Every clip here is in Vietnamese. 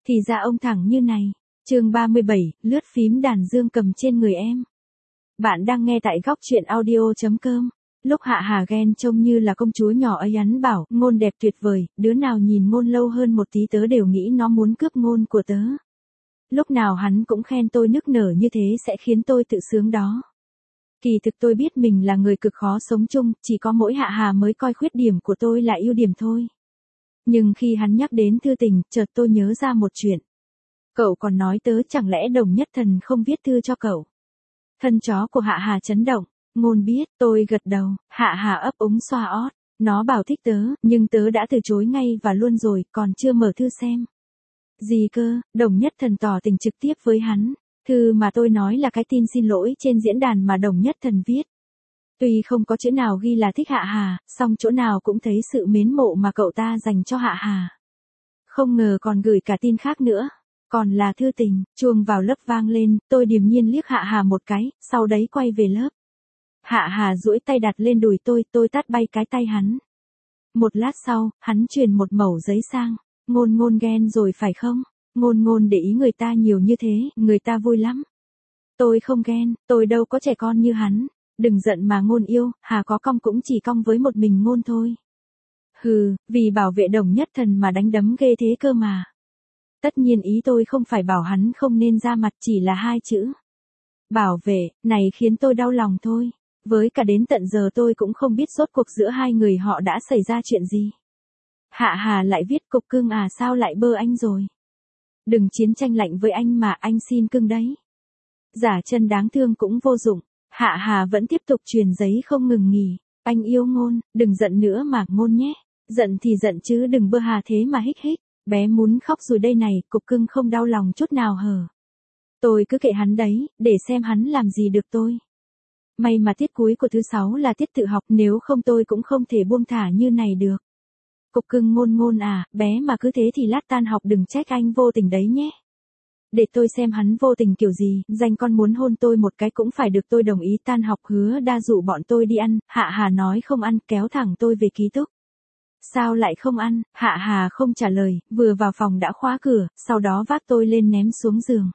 Thì ra ông thẳng như này. Chương 37, lướt phím đàn dương cầm trên người em. Bạn đang nghe tại góc truyện audio.com. Lúc Hạ Hà ghen trông như là công chúa nhỏ ấy hắn bảo, Ngôn đẹp tuyệt vời, đứa nào nhìn Ngôn lâu hơn một tí tớ đều nghĩ nó muốn cướp Ngôn của tớ. Lúc nào hắn cũng khen tôi nức nở như thế sẽ khiến tôi tự sướng đó. Kỳ thực tôi biết mình là người cực khó sống chung, chỉ có mỗi Hạ Hà mới coi khuyết điểm của tôi là ưu điểm thôi. Nhưng khi hắn nhắc đến thư tình, chợt tôi nhớ ra một chuyện. Cậu còn nói tớ chẳng lẽ Đồng Nhất Thần không viết thư cho cậu. Thân chó của Hạ Hà chấn động, Ngôn biết, tôi gật đầu, Hạ Hà ấp úng xoa ót. Nó bảo thích tớ, nhưng tớ đã từ chối ngay và luôn rồi, còn chưa mở thư xem. Gì cơ, Đồng Nhất Thần tỏ tình trực tiếp với hắn. Thư mà tôi nói là cái tin xin lỗi trên diễn đàn mà Đồng Nhất Thần viết. Tuy không có chữ nào ghi là thích Hạ Hà, song chỗ nào cũng thấy sự mến mộ mà cậu ta dành cho Hạ Hà. Không ngờ còn gửi cả tin khác nữa. Còn là thư tình, chuông vào lớp vang lên, tôi điềm nhiên liếc Hạ Hà một cái, sau đấy quay về lớp. Hạ Hà duỗi tay đặt lên đùi tôi tát bay cái tay hắn. Một lát sau, hắn truyền một mẩu giấy sang. Ngôn ghen rồi phải không? Ngôn để ý người ta nhiều như thế, người ta vui lắm. Tôi không ghen, tôi đâu có trẻ con như hắn. Đừng giận mà Ngôn yêu, Hà có cong cũng chỉ cong với một mình Ngôn thôi. Hừ, vì bảo vệ Đồng Nhất Thần mà đánh đấm ghê thế cơ mà. Tất nhiên ý tôi không phải bảo hắn không nên ra mặt, chỉ là hai chữ. Bảo vệ, này khiến tôi đau lòng thôi. Với cả đến tận giờ tôi cũng không biết rốt cuộc giữa hai người họ đã xảy ra chuyện gì. Hạ Hà lại viết cục cưng à, sao lại bơ anh rồi. Đừng chiến tranh lạnh với anh mà, anh xin cưng đấy. Giả chân đáng thương cũng vô dụng. Hạ Hà vẫn tiếp tục truyền giấy không ngừng nghỉ. Anh yêu Ngôn, đừng giận nữa mà Ngôn nhé. Giận thì giận chứ đừng bơ hà thế mà hích hích. Bé muốn khóc rồi đây này, cục cưng không đau lòng chút nào hở. Tôi cứ kệ hắn đấy, để xem hắn làm gì được tôi. May mà tiết cuối của thứ 6 là tiết tự học, nếu không tôi cũng không thể buông thả như này được. Cục cưng Ngôn à, bé mà cứ thế thì lát tan học đừng trách anh vô tình đấy nhé. Để tôi xem hắn vô tình kiểu gì, danh con muốn hôn tôi một cái cũng phải được tôi đồng ý. Tan học Hứa Đa dụ bọn tôi đi ăn, Hạ Hà nói không ăn, kéo thẳng tôi về ký túc. Sao lại không ăn? Hạ Hà không trả lời, vừa vào phòng đã khóa cửa, sau đó vác tôi lên ném xuống giường.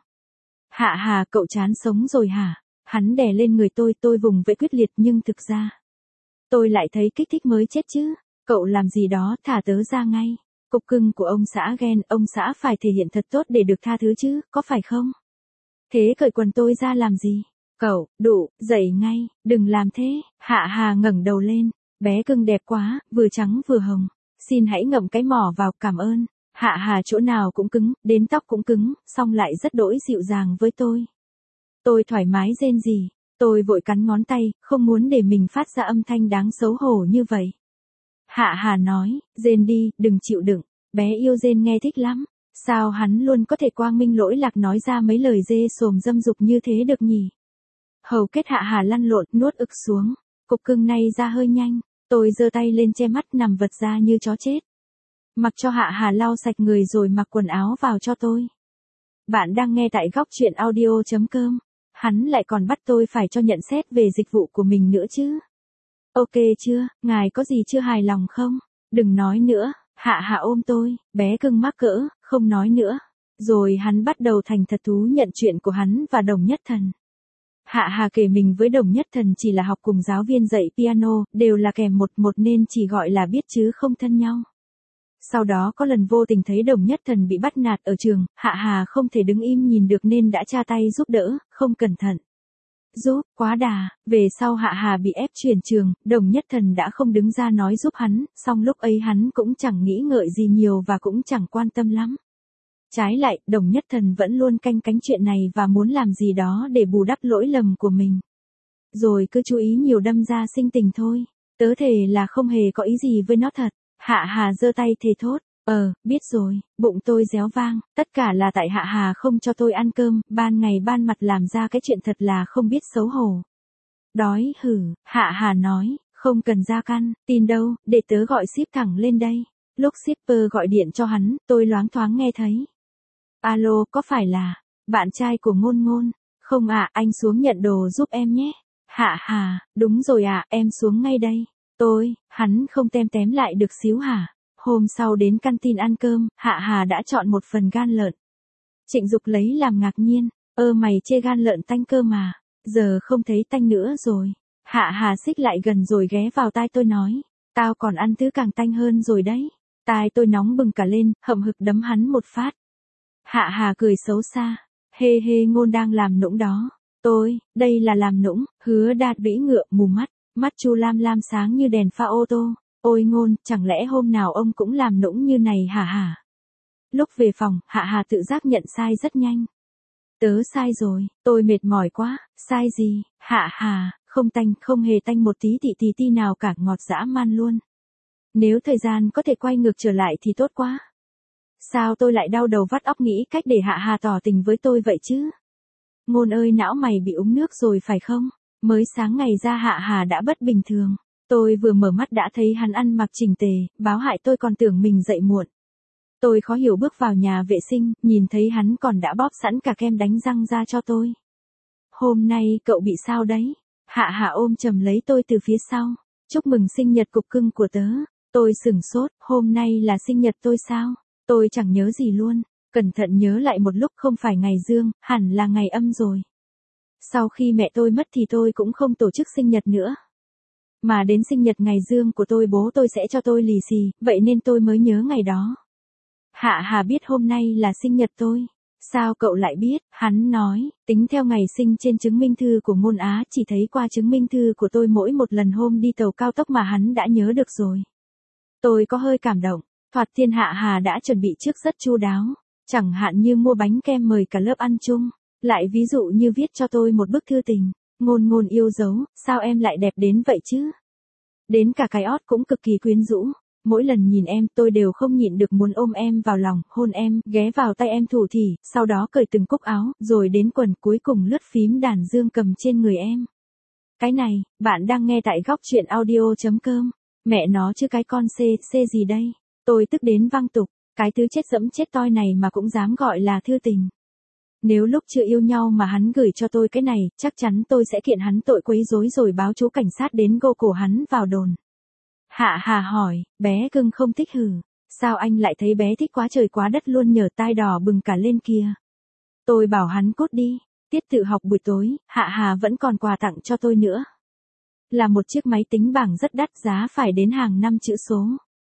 Hạ Hà, cậu chán sống rồi hả? Hắn đè lên người tôi vùng vẫy quyết liệt nhưng thực ra tôi lại thấy kích thích mới chết chứ. Cậu làm gì đó, thả tớ ra ngay. Cục cưng của ông xã ghen, ông xã phải thể hiện thật tốt để được tha thứ chứ, có phải không? Thế cởi quần tôi ra làm gì? Cậu, đủ, dậy ngay, đừng làm thế. Hạ Hà ngẩng đầu lên, bé cưng đẹp quá, vừa trắng vừa hồng. Xin hãy ngậm cái mỏ vào, cảm ơn. Hạ Hà chỗ nào cũng cứng, đến tóc cũng cứng, song lại rất đỗi dịu dàng với tôi. Tôi thoải mái rên rỉ, tôi vội cắn ngón tay, không muốn để mình phát ra âm thanh đáng xấu hổ như vậy. Hạ Hà nói, rên đi, đừng chịu đựng, bé yêu rên nghe thích lắm. Sao hắn luôn có thể quang minh lỗi lạc nói ra mấy lời dê sồm dâm dục như thế được nhỉ? Hầu kết Hạ Hà lăn lộn, nuốt ực xuống, cục cưng này ra hơi nhanh, tôi giơ tay lên che mắt nằm vật ra như chó chết. Mặc cho Hạ Hà lau sạch người rồi mặc quần áo vào cho tôi. Bạn đang nghe tại góc truyện audio.com. Hắn lại còn bắt tôi phải cho nhận xét về dịch vụ của mình nữa chứ. Ok chưa, ngài có gì chưa hài lòng không? Đừng nói nữa. Hạ Hà ôm tôi, bé cưng mắc cỡ, không nói nữa. Rồi hắn bắt đầu thành thật thú nhận chuyện của hắn và Đồng Nhất Thần. Hạ Hà kể mình với Đồng Nhất Thần chỉ là học cùng giáo viên dạy piano, đều là kèm một nên chỉ gọi là biết chứ không thân nhau. Sau đó có lần vô tình thấy Đồng Nhất Thần bị bắt nạt ở trường, Hạ Hà không thể đứng im nhìn được nên đã tra tay giúp đỡ, không cẩn thận. Giúp, quá đà, về sau Hạ Hà bị ép chuyển trường, Đồng Nhất Thần đã không đứng ra nói giúp hắn, song lúc ấy hắn cũng chẳng nghĩ ngợi gì nhiều và cũng chẳng quan tâm lắm. Trái lại, Đồng Nhất Thần vẫn luôn canh cánh chuyện này và muốn làm gì đó để bù đắp lỗi lầm của mình. Rồi cứ chú ý nhiều đâm ra sinh tình thôi, tớ thề là không hề có ý gì với nó thật. Hạ Hà giơ tay thề thốt, biết rồi, bụng tôi réo vang, tất cả là tại Hạ Hà không cho tôi ăn cơm, ban ngày ban mặt làm ra cái chuyện thật là không biết xấu hổ. Đói hử, Hạ Hà nói, không cần ra căn, tin đâu, để tớ gọi ship thẳng lên đây. Lúc shipper gọi điện cho hắn, tôi loáng thoáng nghe thấy. Alo, có phải là bạn trai của Ngôn? Không ạ, anh xuống nhận đồ giúp em nhé. Hạ Hà, đúng rồi ạ, em xuống ngay đây. Hắn không tém lại được xíu hả? Hôm sau đến căn tin ăn cơm, Hạ Hà đã chọn một phần gan lợn. Trịnh Dục lấy làm ngạc nhiên, mày chê gan lợn tanh cơ mà, giờ không thấy tanh nữa rồi. Hạ Hà xích lại gần rồi ghé vào tai tôi nói, tao còn ăn thứ càng tanh hơn rồi đấy. Tai tôi nóng bừng cả lên, hậm hực đấm hắn một phát. Hạ Hà cười xấu xa, hê hê Ngôn đang làm nũng đó. Đây là làm nũng, Hứa Đạt bĩ ngựa mù mắt, mắt Chu lam lam sáng như đèn pha ô tô. Ôi Ngôn, chẳng lẽ hôm nào ông cũng làm nũng như này hả hả? Lúc về phòng, Hạ Hà tự giác nhận sai rất nhanh. Tớ sai rồi, tôi mệt mỏi quá, sai gì, Hạ Hà, không tanh, không hề tanh một tí tí nào cả, ngọt dã man luôn. Nếu thời gian có thể quay ngược trở lại thì tốt quá. Sao tôi lại đau đầu vắt óc nghĩ cách để Hạ Hà tỏ tình với tôi vậy chứ? Ngôn ơi, não mày bị uống nước rồi phải không? Mới sáng ngày ra Hạ Hà đã bất bình thường. Tôi vừa mở mắt đã thấy hắn ăn mặc chỉnh tề, báo hại tôi còn tưởng mình dậy muộn. Tôi khó hiểu bước vào nhà vệ sinh, nhìn thấy hắn còn đã bóp sẵn cả kem đánh răng ra cho tôi. Hôm nay cậu bị sao đấy? Hạ Hà ôm chầm lấy tôi từ phía sau. Chúc mừng sinh nhật cục cưng của tớ. Tôi sửng sốt, hôm nay là sinh nhật tôi sao? Tôi chẳng nhớ gì luôn. Cẩn thận nhớ lại một lúc, không phải ngày dương, hẳn là ngày âm rồi. Sau khi mẹ tôi mất thì tôi cũng không tổ chức sinh nhật nữa. Mà đến sinh nhật ngày dương của tôi bố tôi sẽ cho tôi lì xì, vậy nên tôi mới nhớ ngày đó. Hạ Hà biết hôm nay là sinh nhật tôi. Sao cậu lại biết? Hắn nói, tính theo ngày sinh trên chứng minh thư của Ngôn Á, chỉ thấy qua chứng minh thư của tôi mỗi một lần hôm đi tàu cao tốc mà hắn đã nhớ được rồi. Tôi có hơi cảm động, thoạt tiên Hạ Hà đã chuẩn bị trước rất chu đáo. Chẳng hạn như mua bánh kem mời cả lớp ăn chung, lại ví dụ như viết cho tôi một bức thư tình. Ngôn Ngôn yêu dấu, sao em lại đẹp đến vậy chứ? Đến cả cái ót cũng cực kỳ quyến rũ. Mỗi lần nhìn em tôi đều không nhịn được muốn ôm em vào lòng, hôn em, ghé vào tay em thủ thỉ, sau đó cởi từng cúc áo, rồi đến quần, cuối cùng lướt phím đàn dương cầm trên người em. Cái này, bạn đang nghe tại góc truyện audio.com. Mẹ nó chứ cái con C gì đây? Tôi tức đến văng tục, cái thứ chết dẫm chết toi này mà cũng dám gọi là thư tình. Nếu lúc chưa yêu nhau mà hắn gửi cho tôi cái này, chắc chắn tôi sẽ kiện hắn tội quấy rối rồi báo chú cảnh sát đến gô cổ hắn vào đồn. Hạ Hà hỏi, bé cưng không thích hử? Sao anh lại thấy bé thích quá trời quá đất luôn nhờ, tai đỏ bừng cả lên kìa. Tôi bảo hắn cút đi. Tiết tự học buổi tối, Hạ Hà vẫn còn quà tặng cho tôi nữa. Là một chiếc máy tính bảng rất đắt, giá phải đến hàng 5 chữ số.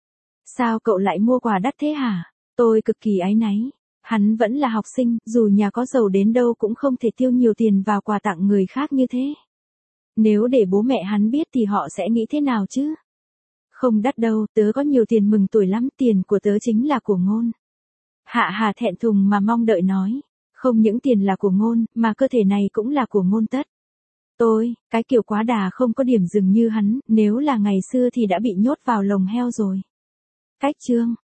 Sao cậu lại mua quà đắt thế hả? Tôi cực kỳ áy náy. Hắn vẫn là học sinh, dù nhà có giàu đến đâu cũng không thể tiêu nhiều tiền vào quà tặng người khác như thế. Nếu để bố mẹ hắn biết thì họ sẽ nghĩ thế nào chứ? Không đắt đâu, tớ có nhiều tiền mừng tuổi lắm, tiền của tớ chính là của Ngôn. Hạ Hà thẹn thùng mà mong đợi nói, không những tiền là của Ngôn, mà cơ thể này cũng là của Ngôn tất. Cái kiểu quá đà không có điểm dừng như hắn, nếu là ngày xưa thì đã bị nhốt vào lồng heo rồi. Cách chương